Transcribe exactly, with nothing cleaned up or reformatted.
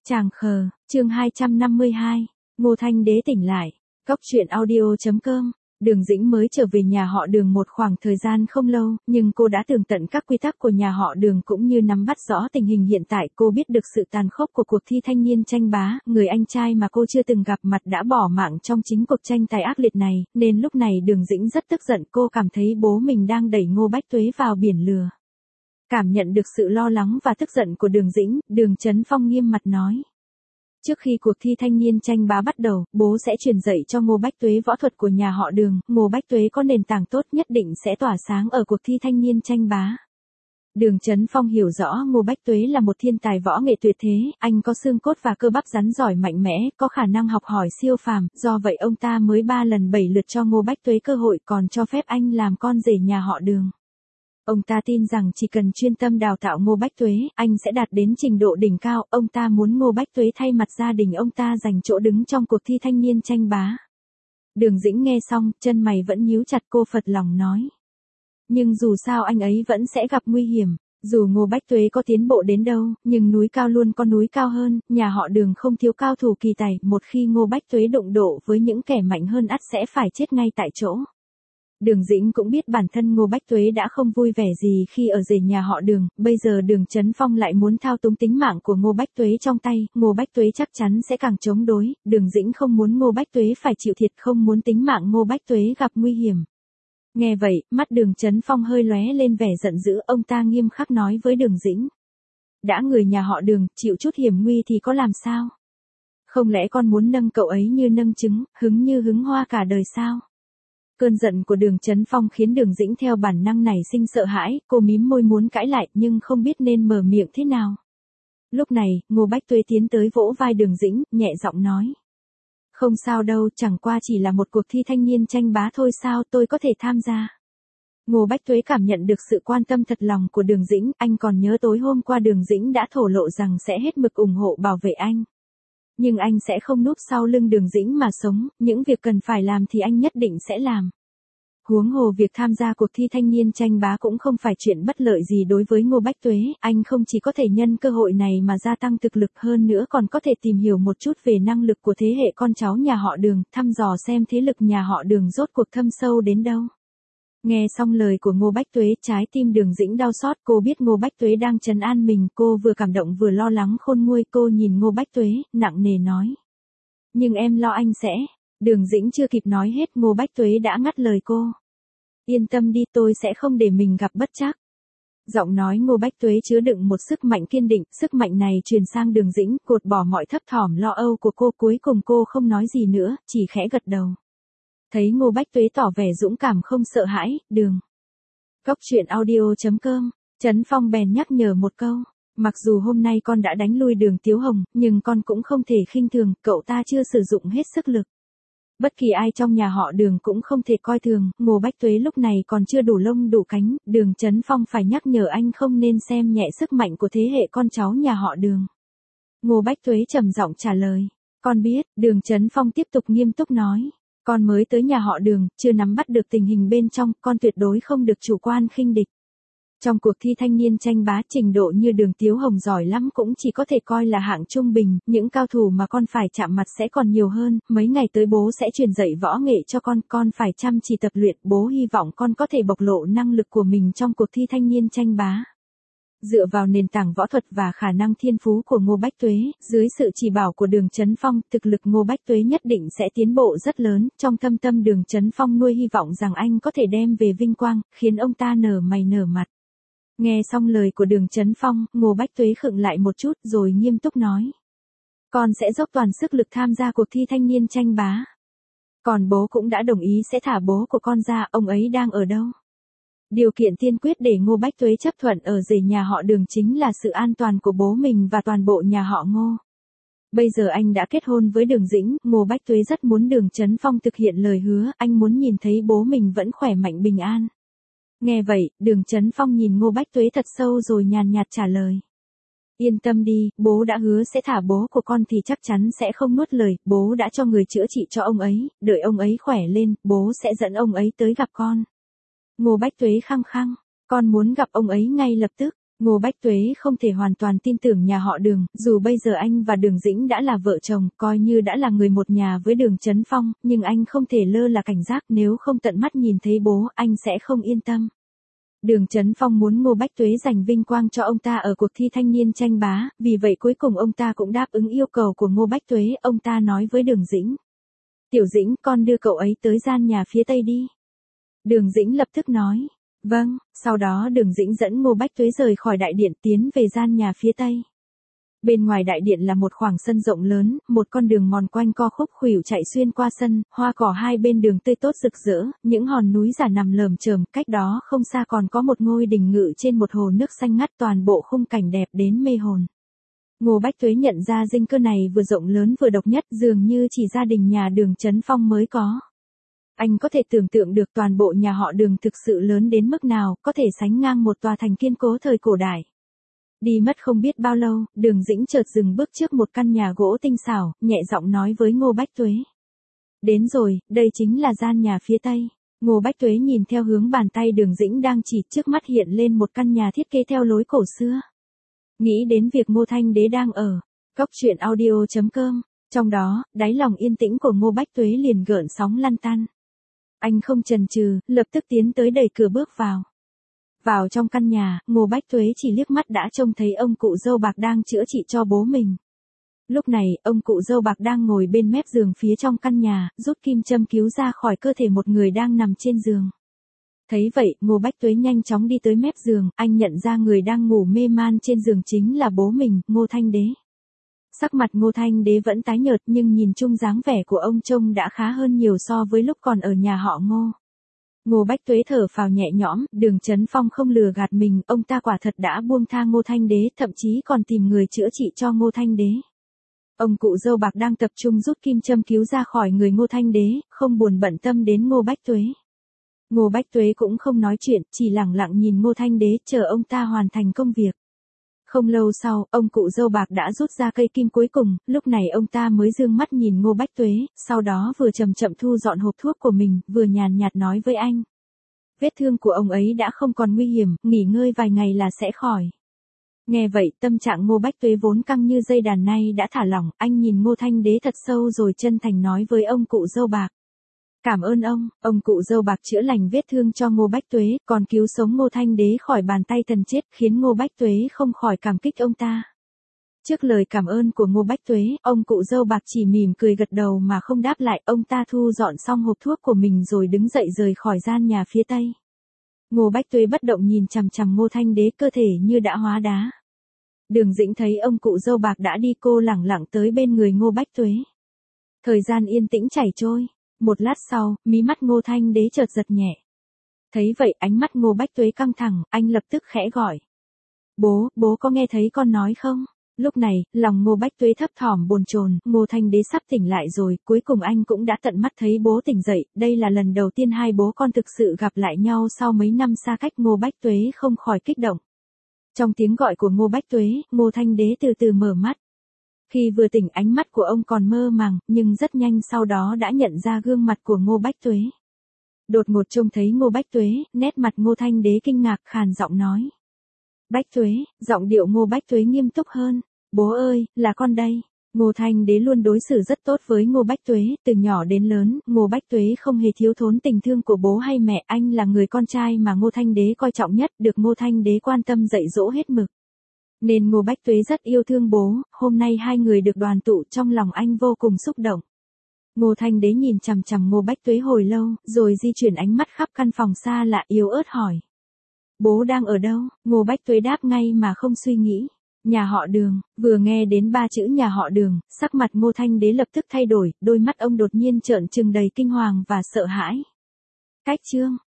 Chàng khờ, chương hai trăm năm mươi hai, Ngô Thanh Đế tỉnh lại, Cốc truyện audio.com. Đường Dĩnh mới trở về nhà họ Đường một khoảng thời gian không lâu, nhưng cô đã tường tận các quy tắc của nhà họ Đường cũng như nắm bắt rõ tình hình hiện tại. Cô biết được sự tàn khốc của cuộc thi thanh niên tranh bá, người anh trai mà cô chưa từng gặp mặt đã bỏ mạng trong chính cuộc tranh tài ác liệt này, nên lúc này Đường Dĩnh rất tức giận. Cô cảm thấy bố mình đang đẩy Ngô Bách Tuế vào biển lừa. Cảm nhận được sự lo lắng và tức giận của Đường Dĩnh, Đường Chấn Phong nghiêm mặt nói. Trước khi cuộc thi thanh niên tranh bá bắt đầu, bố sẽ truyền dạy cho Ngô Bách Tuế võ thuật của nhà họ Đường. Ngô Bách Tuế có nền tảng tốt nhất định sẽ tỏa sáng ở cuộc thi thanh niên tranh bá. Đường Chấn Phong hiểu rõ Ngô Bách Tuế là một thiên tài võ nghệ tuyệt thế, anh có xương cốt và cơ bắp rắn giỏi mạnh mẽ, có khả năng học hỏi siêu phàm, do vậy ông ta mới ba lần bảy lượt cho Ngô Bách Tuế cơ hội, còn cho phép anh làm con rể nhà họ Đường. Ông ta tin rằng chỉ cần chuyên tâm đào tạo Ngô Bách Tuế, anh sẽ đạt đến trình độ đỉnh cao. Ông ta muốn Ngô Bách Tuế thay mặt gia đình ông ta giành chỗ đứng trong cuộc thi thanh niên tranh bá. Đường Dĩnh nghe xong, chân mày vẫn nhíu chặt. Cô phật lòng nói. Nhưng dù sao anh ấy vẫn sẽ gặp nguy hiểm. Dù Ngô Bách Tuế có tiến bộ đến đâu, nhưng núi cao luôn có núi cao hơn, nhà họ Đường không thiếu cao thủ kỳ tài. Một khi Ngô Bách Tuế đụng độ với những kẻ mạnh hơn ắt sẽ phải chết ngay tại chỗ. Đường Dĩnh cũng biết bản thân Ngô Bách Tuế đã không vui vẻ gì khi ở rể nhà họ Đường, bây giờ Đường Chấn Phong lại muốn thao túng tính mạng của Ngô Bách Tuế trong tay, Ngô Bách Tuế chắc chắn sẽ càng chống đối. Đường Dĩnh không muốn Ngô Bách Tuế phải chịu thiệt, không muốn tính mạng Ngô Bách Tuế gặp nguy hiểm. Nghe vậy, mắt Đường Chấn Phong hơi lóe lên vẻ giận dữ, ông ta nghiêm khắc nói với Đường Dĩnh. Đã người nhà họ Đường, chịu chút hiểm nguy thì có làm sao? Không lẽ con muốn nâng cậu ấy như nâng trứng, hứng như hứng hoa cả đời sao? Cơn giận của Đường Chấn Phong khiến Đường Dĩnh theo bản năng nảy sinh sợ hãi, cô mím môi muốn cãi lại nhưng không biết nên mở miệng thế nào. Lúc này, Ngô Bách Tuế tiến tới vỗ vai Đường Dĩnh, nhẹ giọng nói. Không sao đâu, chẳng qua chỉ là một cuộc thi thanh niên tranh bá thôi sao, tôi có thể tham gia. Ngô Bách Tuế cảm nhận được sự quan tâm thật lòng của Đường Dĩnh, anh còn nhớ tối hôm qua Đường Dĩnh đã thổ lộ rằng sẽ hết mực ủng hộ bảo vệ anh. Nhưng anh sẽ không núp sau lưng Đường Dĩnh mà sống, những việc cần phải làm thì anh nhất định sẽ làm. Huống hồ việc tham gia cuộc thi thanh niên tranh bá cũng không phải chuyện bất lợi gì đối với Ngô Bách Tuế, anh không chỉ có thể nhân cơ hội này mà gia tăng thực lực, hơn nữa còn có thể tìm hiểu một chút về năng lực của thế hệ con cháu nhà họ Đường, thăm dò xem thế lực nhà họ Đường rốt cuộc thâm sâu đến đâu. Nghe xong lời của Ngô Bách Tuế, trái tim Đường Dĩnh đau xót. Cô biết Ngô Bách Tuế đang trấn an mình, cô vừa cảm động vừa lo lắng khôn nguôi. Cô nhìn Ngô Bách Tuế, nặng nề nói. Nhưng em lo anh sẽ... Đường Dĩnh chưa kịp nói hết, Ngô Bách Tuế đã ngắt lời cô. Yên tâm đi, tôi sẽ không để mình gặp bất trắc. Giọng nói Ngô Bách Tuế chứa đựng một sức mạnh kiên định, sức mạnh này truyền sang Đường Dĩnh, cột bỏ mọi thấp thỏm lo âu của cô. Cuối cùng cô không nói gì nữa, chỉ khẽ gật đầu. Thấy Ngô Bách Tuế tỏ vẻ dũng cảm không sợ hãi, Đường. Cốc truyện audio.com, Chấn Phong bèn nhắc nhở một câu. Mặc dù hôm nay con đã đánh lui Đường Tiếu Hồng, nhưng con cũng không thể khinh thường, cậu ta chưa sử dụng hết sức lực. Bất kỳ ai trong nhà họ Đường cũng không thể coi thường. Ngô Bách Tuế lúc này còn chưa đủ lông đủ cánh, Đường Chấn Phong phải nhắc nhở anh không nên xem nhẹ sức mạnh của thế hệ con cháu nhà họ Đường. Ngô Bách Tuế trầm giọng trả lời. Con biết. Đường Chấn Phong tiếp tục nghiêm túc nói. Con mới tới nhà họ Đường, chưa nắm bắt được tình hình bên trong, con tuyệt đối không được chủ quan khinh địch. Trong cuộc thi thanh niên tranh bá, trình độ như Đường Tiếu Hồng giỏi lắm cũng chỉ có thể coi là hạng trung bình, những cao thủ mà con phải chạm mặt sẽ còn nhiều hơn. Mấy ngày tới bố sẽ truyền dạy võ nghệ cho con, con phải chăm chỉ tập luyện, bố hy vọng con có thể bộc lộ năng lực của mình trong cuộc thi thanh niên tranh bá. Dựa vào nền tảng võ thuật và khả năng thiên phú của Ngô Bách Tuế, dưới sự chỉ bảo của Đường Chấn Phong, thực lực Ngô Bách Tuế nhất định sẽ tiến bộ rất lớn. Trong thâm tâm Đường Chấn Phong nuôi hy vọng rằng anh có thể đem về vinh quang, khiến ông ta nở mày nở mặt. Nghe xong lời của Đường Chấn Phong, Ngô Bách Tuế khựng lại một chút rồi nghiêm túc nói. Con sẽ dốc toàn sức lực tham gia cuộc thi thanh niên tranh bá. Còn bố cũng đã đồng ý sẽ thả bố của con ra, ông ấy đang ở đâu? Điều kiện tiên quyết để Ngô Bách Tuế chấp thuận ở rể nhà họ Đường chính là sự an toàn của bố mình và toàn bộ nhà họ Ngô. Bây giờ anh đã kết hôn với Đường Dĩnh, Ngô Bách Tuế rất muốn Đường Chấn Phong thực hiện lời hứa, anh muốn nhìn thấy bố mình vẫn khỏe mạnh bình an. Nghe vậy, Đường Chấn Phong nhìn Ngô Bách Tuế thật sâu rồi nhàn nhạt trả lời. Yên tâm đi, bố đã hứa sẽ thả bố của con thì chắc chắn sẽ không nuốt lời, bố đã cho người chữa trị cho ông ấy, đợi ông ấy khỏe lên, bố sẽ dẫn ông ấy tới gặp con. Ngô Bách Tuế khăng khăng, con muốn gặp ông ấy ngay lập tức. Ngô Bách Tuế không thể hoàn toàn tin tưởng nhà họ Đường, dù bây giờ anh và Đường Dĩnh đã là vợ chồng, coi như đã là người một nhà với Đường Chấn Phong, nhưng anh không thể lơ là cảnh giác, nếu không tận mắt nhìn thấy bố, anh sẽ không yên tâm. Đường Chấn Phong muốn Ngô Bách Tuế giành vinh quang cho ông ta ở cuộc thi thanh niên tranh bá, vì vậy cuối cùng ông ta cũng đáp ứng yêu cầu của Ngô Bách Tuế, ông ta nói với Đường Dĩnh. Tiểu Dĩnh, con đưa cậu ấy tới gian nhà phía tây đi. Đường Dĩnh lập tức nói. Vâng, sau đó Đường Dĩnh dẫn Ngô Bách Tuế rời khỏi đại điện tiến về gian nhà phía tây. Bên ngoài đại điện là một khoảng sân rộng lớn, một con đường mòn quanh co khúc khuỷu chạy xuyên qua sân, hoa cỏ hai bên đường tươi tốt rực rỡ, những hòn núi giả nằm lởm chởm, cách đó không xa còn có một ngôi đình ngự trên một hồ nước xanh ngắt, toàn bộ khung cảnh đẹp đến mê hồn. Ngô Bách Tuế nhận ra dinh cư này vừa rộng lớn vừa độc nhất, dường như chỉ gia đình nhà Đường Chấn Phong mới có. Anh có thể tưởng tượng được toàn bộ nhà họ Đường thực sự lớn đến mức nào, có thể sánh ngang một tòa thành kiên cố thời cổ đại. Đi mất không biết bao lâu, Đường Dĩnh chợt dừng bước trước một căn nhà gỗ tinh xảo, nhẹ giọng nói với Ngô Bách Tuế. Đến rồi, đây chính là gian nhà phía tây. Ngô Bách Tuế nhìn theo hướng bàn tay Đường Dĩnh đang chỉ, trước mắt hiện lên một căn nhà thiết kế theo lối cổ xưa. Nghĩ đến việc Ngô Thanh Đế đang ở. Cốc truyện audio chấm com. Trong đó, đáy lòng yên tĩnh của Ngô Bách Tuế liền gợn sóng lăn tăn. Anh không chần chừ, lập tức tiến tới đẩy cửa bước vào. Vào trong căn nhà, Ngô Bách Tuế chỉ liếc mắt đã trông thấy ông cụ dâu bạc đang chữa trị cho bố mình. Lúc này, ông cụ dâu bạc đang ngồi bên mép giường phía trong căn nhà, rút kim châm cứu ra khỏi cơ thể một người đang nằm trên giường. Thấy vậy, Ngô Bách Tuế nhanh chóng đi tới mép giường, anh nhận ra người đang ngủ mê man trên giường chính là bố mình, Ngô Thanh Đế. Sắc mặt Ngô Thanh Đế vẫn tái nhợt nhưng nhìn chung dáng vẻ của ông trông đã khá hơn nhiều so với lúc còn ở nhà họ Ngô. Ngô Bách Tuế thở phào nhẹ nhõm, Đường Chấn Phong không lừa gạt mình, ông ta quả thật đã buông tha Ngô Thanh Đế, thậm chí còn tìm người chữa trị cho Ngô Thanh Đế. Ông cụ dâu bạc đang tập trung rút kim châm cứu ra khỏi người Ngô Thanh Đế, không buồn bận tâm đến Ngô Bách Tuế. Ngô Bách Tuế cũng không nói chuyện, chỉ lặng lặng nhìn Ngô Thanh Đế chờ ông ta hoàn thành công việc. Không lâu sau, ông cụ dâu bạc đã rút ra cây kim cuối cùng, lúc này ông ta mới dương mắt nhìn Ngô Bách Tuế, sau đó vừa chậm chậm thu dọn hộp thuốc của mình, vừa nhàn nhạt nói với anh. Vết thương của ông ấy đã không còn nguy hiểm, nghỉ ngơi vài ngày là sẽ khỏi. Nghe vậy, tâm trạng Ngô Bách Tuế vốn căng như dây đàn nay đã thả lỏng, anh nhìn Ngô Thanh Đế thật sâu rồi chân thành nói với ông cụ dâu bạc. Cảm ơn ông, ông cụ dâu bạc chữa lành vết thương cho Ngô Bách Tuế, còn cứu sống Ngô Thanh Đế khỏi bàn tay thần chết, khiến Ngô Bách Tuế không khỏi cảm kích ông ta. Trước lời cảm ơn của Ngô Bách Tuế, ông cụ dâu bạc chỉ mỉm cười gật đầu mà không đáp lại, ông ta thu dọn xong hộp thuốc của mình rồi đứng dậy rời khỏi gian nhà phía tây. Ngô Bách Tuế bất động nhìn chằm chằm Ngô Thanh Đế, cơ thể như đã hóa đá. Đường Dĩnh thấy ông cụ dâu bạc đã đi, cô lẳng lặng tới bên người Ngô Bách Tuế. Thời gian yên tĩnh chảy trôi. Một lát sau, mí mắt Ngô Thanh Đế chợt giật nhẹ. Thấy vậy, ánh mắt Ngô Bách Tuế căng thẳng, anh lập tức khẽ gọi. Bố, bố có nghe thấy con nói không? Lúc này, lòng Ngô Bách Tuế thấp thỏm bồn chồn, Ngô Thanh Đế sắp tỉnh lại rồi, cuối cùng anh cũng đã tận mắt thấy bố tỉnh dậy, đây là lần đầu tiên hai bố con thực sự gặp lại nhau sau mấy năm xa cách. Ngô Bách Tuế không khỏi kích động. Trong tiếng gọi của Ngô Bách Tuế, Ngô Thanh Đế từ từ mở mắt. Khi vừa tỉnh, ánh mắt của ông còn mơ màng, nhưng rất nhanh sau đó đã nhận ra gương mặt của Ngô Bách Tuế. Đột ngột trông thấy Ngô Bách Tuế, nét mặt Ngô Thanh Đế kinh ngạc, khàn giọng nói. Bách Tuế, giọng điệu Ngô Bách Tuế nghiêm túc hơn. Bố ơi, là con đây. Ngô Thanh Đế luôn đối xử rất tốt với Ngô Bách Tuế, từ nhỏ đến lớn, Ngô Bách Tuế không hề thiếu thốn tình thương của bố hay mẹ, anh là người con trai mà Ngô Thanh Đế coi trọng nhất, được Ngô Thanh Đế quan tâm dạy dỗ hết mực. Nên Ngô Bách Tuế rất yêu thương bố, hôm nay hai người được đoàn tụ, trong lòng anh vô cùng xúc động. Ngô Thanh Đế nhìn chằm chằm Ngô Bách Tuế hồi lâu, rồi di chuyển ánh mắt khắp căn phòng xa lạ, yếu ớt hỏi. Bố đang ở đâu? Ngô Bách Tuế đáp ngay mà không suy nghĩ. Nhà họ Đường. Vừa nghe đến ba chữ nhà họ Đường, sắc mặt Ngô Thanh Đế lập tức thay đổi, đôi mắt ông đột nhiên trợn trừng đầy kinh hoàng và sợ hãi. Cách chương